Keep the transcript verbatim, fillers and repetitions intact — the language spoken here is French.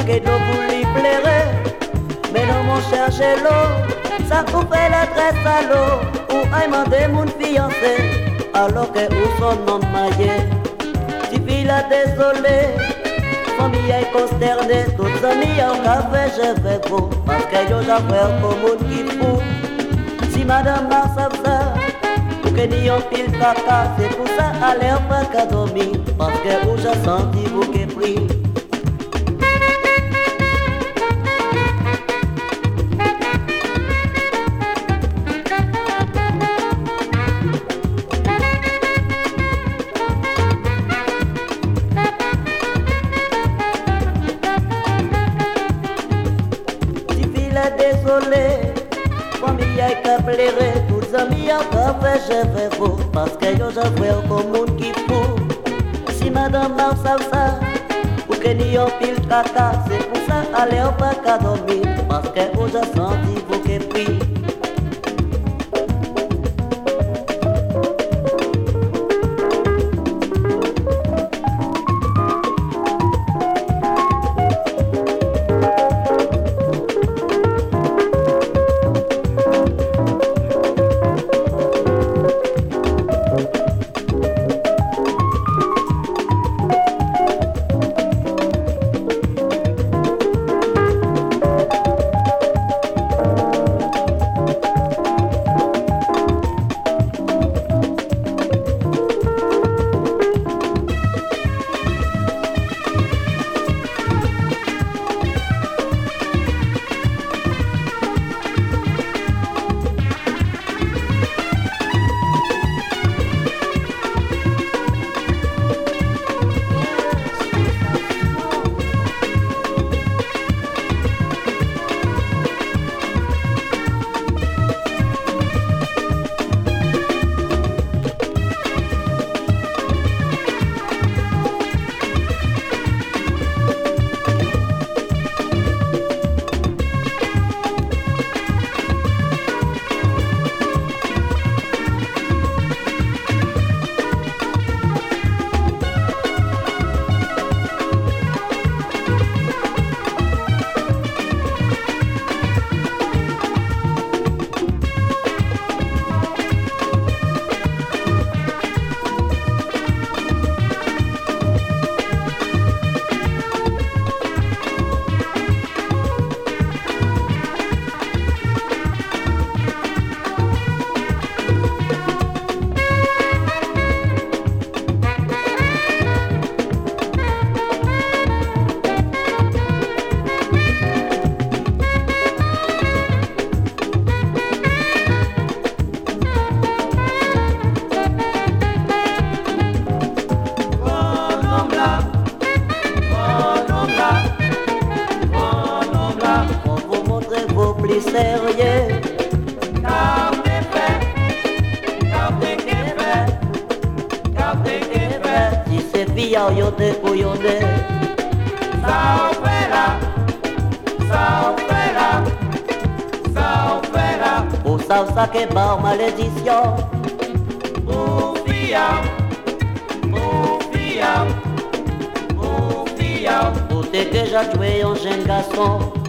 que l'eau vous lui plairait. Mais non mon cher Gélo, ça vous fait l'adresse à l'eau. Ou aïe mandé mon fiancé, alors que où son nom maillé. Si fille la désolé, famille est consternée. Toutes amies en café je vais vous, parce que yo j'affaire pour moun qui fou. Si madame a savent ça, ou que ni on pile caca, c'est pour ça à l'air pas qu'à dormir, parce que où j'ai senti vous qui pris. Désolé, famille a qu'à pleurer, tous amis a café je vais vous, parce que yo j'affaire comme monde qui fou. Si madame a savent ça, ou que ni on pile caca, c'est pour ça allez on pas qu'à dormir, parce que où j'ai senti vous qui pris. Sérieux, Café fait, café qui fait, café qui fait. si c'est filles à yodé couillonné, Ça en fait là, ça en fait là, ça en fait là. pour ça ça que bar malédiction. Pour fia, pour fia, pour fia. Pour te que j'ai joué un jeune garçon.